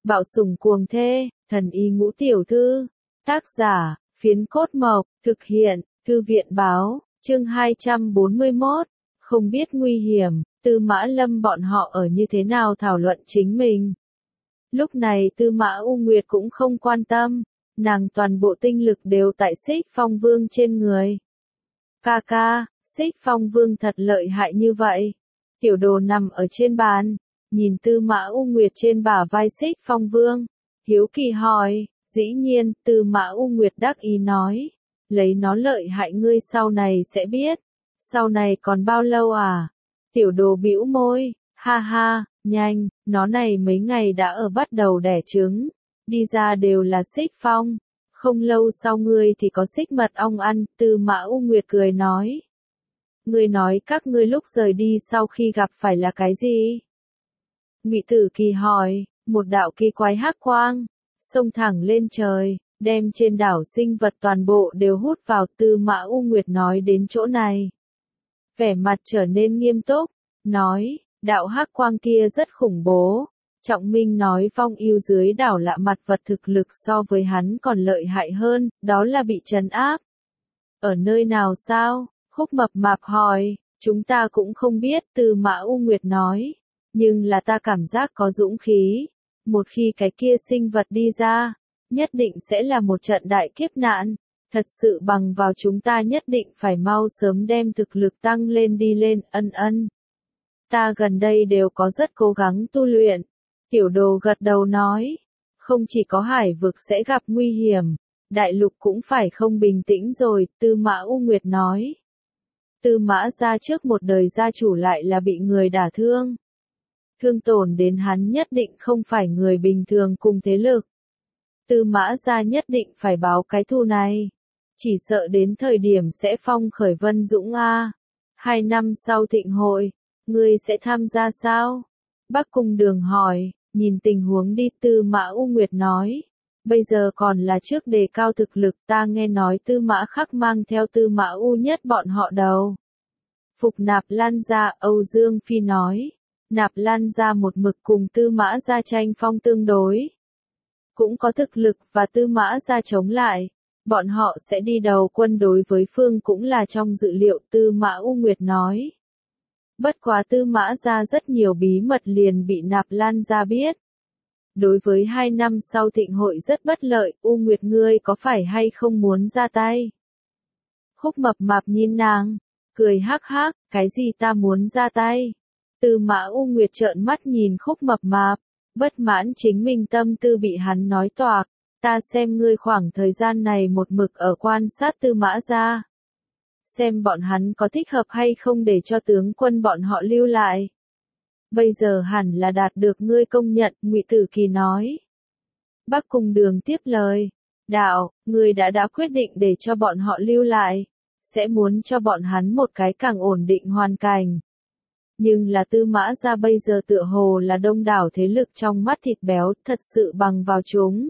Bạo sủng cuồng thê, thần y ngũ tiểu thư. Tác giả, Phiến Cốt Mộc, thực hiện, Thư viện báo, chương 241. Không biết nguy hiểm, Tư Mã Lâm bọn họ ở như thế nào thảo luận chính mình. Lúc này Tư Mã U Nguyệt cũng không quan tâm, nàng toàn bộ tinh lực đều tại Xích Phong Vương trên người. Ca ca, Xích Phong Vương thật lợi hại như vậy. Tiểu đồ nằm ở trên bàn, nhìn Tư Mã U Nguyệt trên bả vai Xích Phong Vương, hiếu kỳ hỏi. Dĩ nhiên, Tư Mã U Nguyệt đắc ý nói, lấy nó lợi hại ngươi sau này sẽ biết. Sau này còn bao lâu à? Tiểu đồ bĩu môi, ha ha, nhanh, nó này mấy ngày đã ở bắt đầu đẻ trứng, đi ra đều là xích phong. Không lâu sau ngươi thì có xích mật ong ăn, Tư Mã U Nguyệt cười nói. Ngươi nói các ngươi lúc rời đi sau khi gặp phải là cái gì? Ngụy Tử Kỳ hỏi, một đạo kỳ quái hắc quang, xông thẳng lên trời, đem trên đảo sinh vật toàn bộ đều hút vào. Tư Mã U Nguyệt nói đến chỗ này, vẻ mặt trở nên nghiêm túc, nói, đạo hắc quang kia rất khủng bố. Trọng Minh nói Phong Yêu dưới đảo lạ mặt vật thực lực so với hắn còn lợi hại hơn, đó là bị trấn áp. Ở nơi nào sao? Khúc Mập Mạp hỏi, chúng ta cũng không biết. Tư Mã U Nguyệt nói, nhưng là ta cảm giác có dũng khí. Một khi cái kia sinh vật đi ra, nhất định sẽ là một trận đại kiếp nạn. Thật sự bằng vào chúng ta nhất định phải mau sớm đem thực lực tăng lên đi lên. Ân. Ta gần đây đều có rất cố gắng tu luyện. Tiểu đồ gật đầu nói, không chỉ có hải vực sẽ gặp nguy hiểm, đại lục cũng phải không bình tĩnh rồi. Tư Mã U Nguyệt nói, Tư Mã gia trước một đời gia chủ lại là bị người đả thương. Thương tổn đến hắn nhất định không phải người bình thường cùng thế lực. Tư Mã gia nhất định phải báo cái thù này. Chỉ sợ đến thời điểm sẽ phong khởi Vân Dũng a. 2 năm sau thịnh hội, ngươi sẽ tham gia sao? Bắc Cung Đường hỏi, nhìn tình huống đi. Tư Mã U Nguyệt nói, bây giờ còn là trước đề cao thực lực. Ta nghe nói Tư Mã Khắc mang theo Tư Mã U Nhất bọn họ đầu phục Nạp Lan gia. Âu Dương Phi nói, Nạp Lan gia một mực cùng Tư Mã gia tranh phong tương đối, cũng có thực lực và Tư Mã gia chống lại. Bọn họ sẽ đi đầu quân đối với phương cũng là trong dự liệu. Tư Mã U Nguyệt nói, bất quá Tư Mã gia rất nhiều bí mật liền bị Nạp Lan gia biết. Đối với 2 năm sau thịnh hội rất bất lợi. U Nguyệt ngươi có phải hay không muốn ra tay? Khúc Mập Mạp nhìn nàng, cười hắc hắc, cái gì ta muốn ra tay? Tư Mã U Nguyệt trợn mắt nhìn Khúc Mập Mạp, bất mãn chính mình tâm tư bị hắn nói toạc. Ta xem ngươi khoảng thời gian này một mực ở quan sát Tư Mã gia, xem bọn hắn có thích hợp hay không để cho tướng quân bọn họ lưu lại. Bây giờ hẳn là đạt được ngươi công nhận. Ngụy Tử Kỳ nói. Bắc Cung Đường tiếp lời, đạo, ngươi đã quyết định để cho bọn họ lưu lại, sẽ muốn cho bọn hắn một cái càng ổn định hoàn cảnh. Nhưng là Tư Mã gia bây giờ tựa hồ là đông đảo thế lực trong mắt thịt béo, thật sự bằng vào chúng.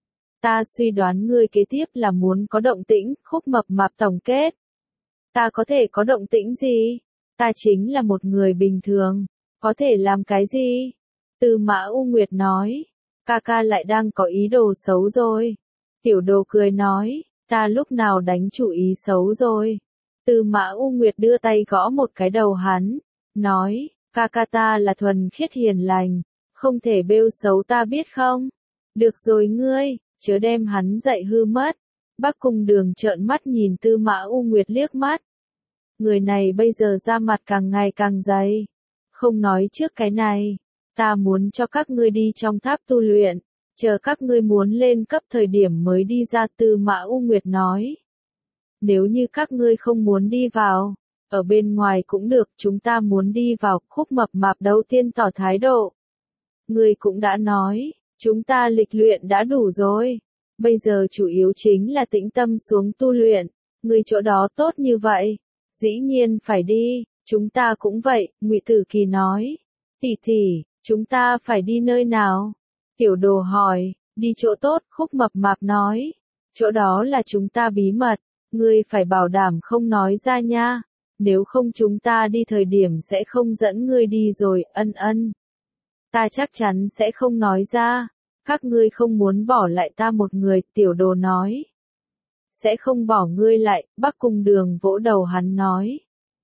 Ta suy đoán ngươi kế tiếp là muốn có động tĩnh. Khúc Mập Mạp tổng kết. Ta có thể có động tĩnh gì? Ta chính là một người bình thường, có thể làm cái gì? Tư Mã U Nguyệt nói, ca ca lại đang có ý đồ xấu rồi. Tiểu đồ cười nói, ta lúc nào đánh chủ ý xấu rồi? Tư Mã U Nguyệt đưa tay gõ một cái đầu hắn, nói, ca ca ta là thuần khiết hiền lành, không thể bêu xấu ta biết không? Được rồi ngươi, chớ đem hắn dạy hư mất. Bắc Cung Đường trợn mắt nhìn Tư Mã U Nguyệt liếc mắt. Người này bây giờ ra mặt càng ngày càng dày. Không nói trước cái này, ta muốn cho các ngươi đi trong tháp tu luyện, chờ các ngươi muốn lên cấp thời điểm mới đi ra. Tư Mã U Nguyệt nói, nếu như các ngươi không muốn đi vào, ở bên ngoài cũng được, chúng ta muốn đi vào. Khúc Mập Mạp đầu tiên tỏ thái độ. Ngươi cũng đã nói, chúng ta lịch luyện đã đủ rồi, bây giờ chủ yếu chính là tĩnh tâm xuống tu luyện. Ngươi chỗ đó tốt như vậy, dĩ nhiên phải đi. Chúng ta cũng vậy. Ngụy Tử Kỳ nói, tỷ, chúng ta phải đi nơi nào? Tiểu đồ hỏi, đi chỗ tốt. Khúc Mập Mạp nói, chỗ đó là chúng ta bí mật, ngươi phải bảo đảm không nói ra nha, nếu không chúng ta đi thời điểm sẽ không dẫn ngươi đi rồi. Ân. Ta chắc chắn sẽ không nói ra. Các ngươi không muốn bỏ lại ta một người, tiểu đồ nói. Sẽ không bỏ ngươi lại, Bắc Cung Đường vỗ đầu hắn nói.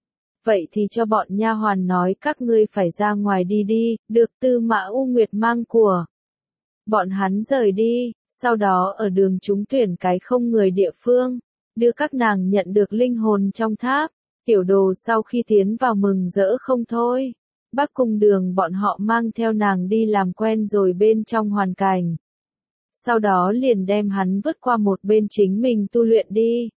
Vậy thì cho bọn nha hoàn nói các ngươi phải ra ngoài đi đi, được Tư Mã U Nguyệt mang của. Bọn hắn rời đi, sau đó ở đường trúng tuyển cái không người địa phương, đưa các nàng nhận được linh hồn trong tháp. Tiểu đồ sau khi tiến vào mừng rỡ không thôi. Bắc Cung Đường bọn họ mang theo nàng đi làm quen rồi bên trong hoàn cảnh. Sau đó liền đem hắn vứt qua một bên chính mình tu luyện đi.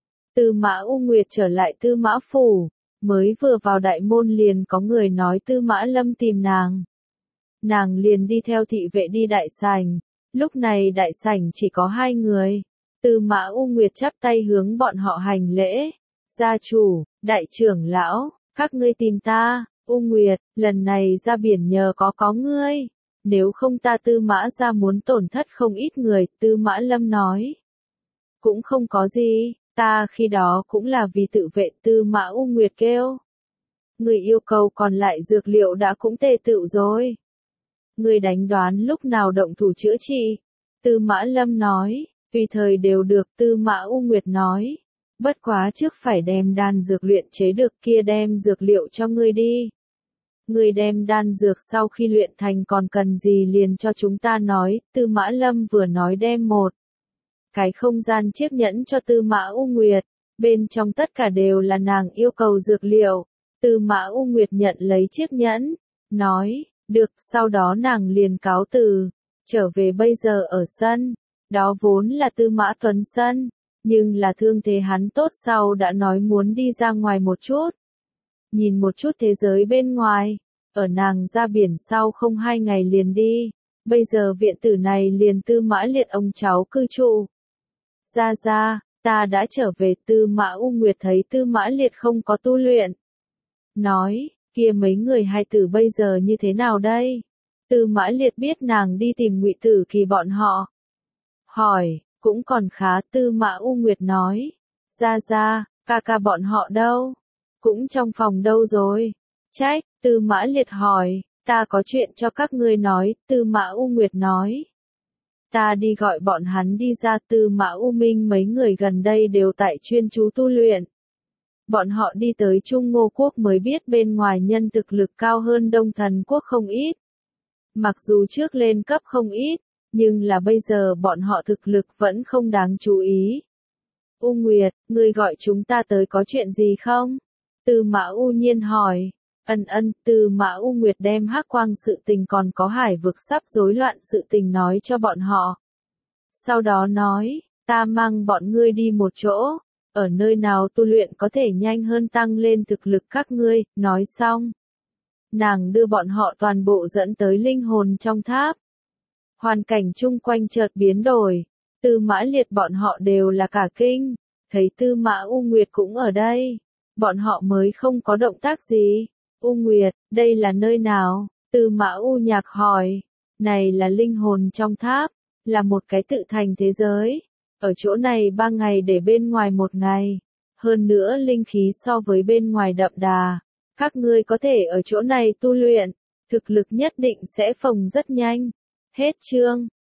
Tư Mã U Nguyệt trở lại Tư Mã Phủ, mới vừa vào đại môn liền có người nói Tư Mã Lâm tìm nàng. Nàng liền đi theo thị vệ đi đại sảnh, lúc này đại sảnh chỉ có 2 người. Tư Mã U Nguyệt chắp tay hướng bọn họ hành lễ. Gia chủ, đại trưởng lão, các ngươi tìm ta, U Nguyệt, lần này ra biển nhờ có ngươi. Nếu không ta Tư Mã ra muốn tổn thất không ít người, Tư Mã Lâm nói. Cũng không có gì, ta khi đó cũng là vì tự vệ, Tư Mã U Nguyệt kêu. Người yêu cầu còn lại dược liệu đã cũng tề tựu rồi. Người đánh đoán lúc nào động thủ chữa trị. Tư Mã Lâm nói, tùy thời đều được, Tư Mã U Nguyệt nói. Bất quá trước phải đem đan dược luyện chế được kia đem dược liệu cho ngươi đi. Ngươi đem đan dược sau khi luyện thành còn cần gì liền cho chúng ta nói, Tư Mã Lâm vừa nói đem một cái không gian chiếc nhẫn cho Tư Mã U Nguyệt, bên trong tất cả đều là nàng yêu cầu dược liệu. Tư Mã U Nguyệt nhận lấy chiếc nhẫn, nói, được, sau đó nàng liền cáo từ, trở về bây giờ ở sân, đó vốn là Tư Mã Tuấn sân, nhưng là thương thế hắn tốt sau đã nói muốn đi ra ngoài một chút. Nhìn một chút thế giới bên ngoài, ở nàng ra biển sau không 2 ngày liền đi, bây giờ viện tử này liền Tư Mã Liệt ông cháu cư trụ. Ra, ta đã trở về, Tư Mã U Nguyệt thấy Tư Mã Liệt không có tu luyện. Nói, kia mấy người hai tử bây giờ như thế nào đây? Tư Mã Liệt biết nàng đi tìm Ngụy Tử Kỳ bọn họ. Hỏi, cũng còn khá, Tư Mã U Nguyệt nói. Ra, ca bọn họ đâu? Cũng trong phòng đâu rồi? Trách, Tư Mã Liệt hỏi, ta có chuyện cho các ngươi nói, Tư Mã U Nguyệt nói. Ta đi gọi bọn hắn đi ra, Tư Mã U Minh mấy người gần đây đều tại chuyên chú tu luyện. Bọn họ đi tới Trung Ngô Quốc mới biết bên ngoài nhân thực lực cao hơn Đông Thần Quốc không ít. Mặc dù trước lên cấp không ít, nhưng là bây giờ bọn họ thực lực vẫn không đáng chú ý. U Nguyệt, ngươi gọi chúng ta tới có chuyện gì không? Tư Mã U Nhiên hỏi. Tư Mã U Nguyệt đem Hắc Quang sự tình còn có Hải vực sắp rối loạn sự tình nói cho bọn họ. Sau đó nói, ta mang bọn ngươi đi một chỗ, ở nơi nào tu luyện có thể nhanh hơn tăng lên thực lực các ngươi, nói xong. Nàng đưa bọn họ toàn bộ dẫn tới linh hồn trong tháp. Hoàn cảnh chung quanh chợt biến đổi, Tư Mã Liệt bọn họ đều là cả kinh, thấy Tư Mã U Nguyệt cũng ở đây, bọn họ mới không có động tác gì. U Nguyệt, đây là nơi nào? Tư Mã U Nhạc hỏi. Này là linh hồn trong tháp, là một cái tự thành thế giới. Ở chỗ này 3 ngày để bên ngoài 1 ngày. Hơn nữa linh khí so với bên ngoài đậm đà. Các ngươi có thể ở chỗ này tu luyện, thực lực nhất định sẽ phồng rất nhanh. Hết chương.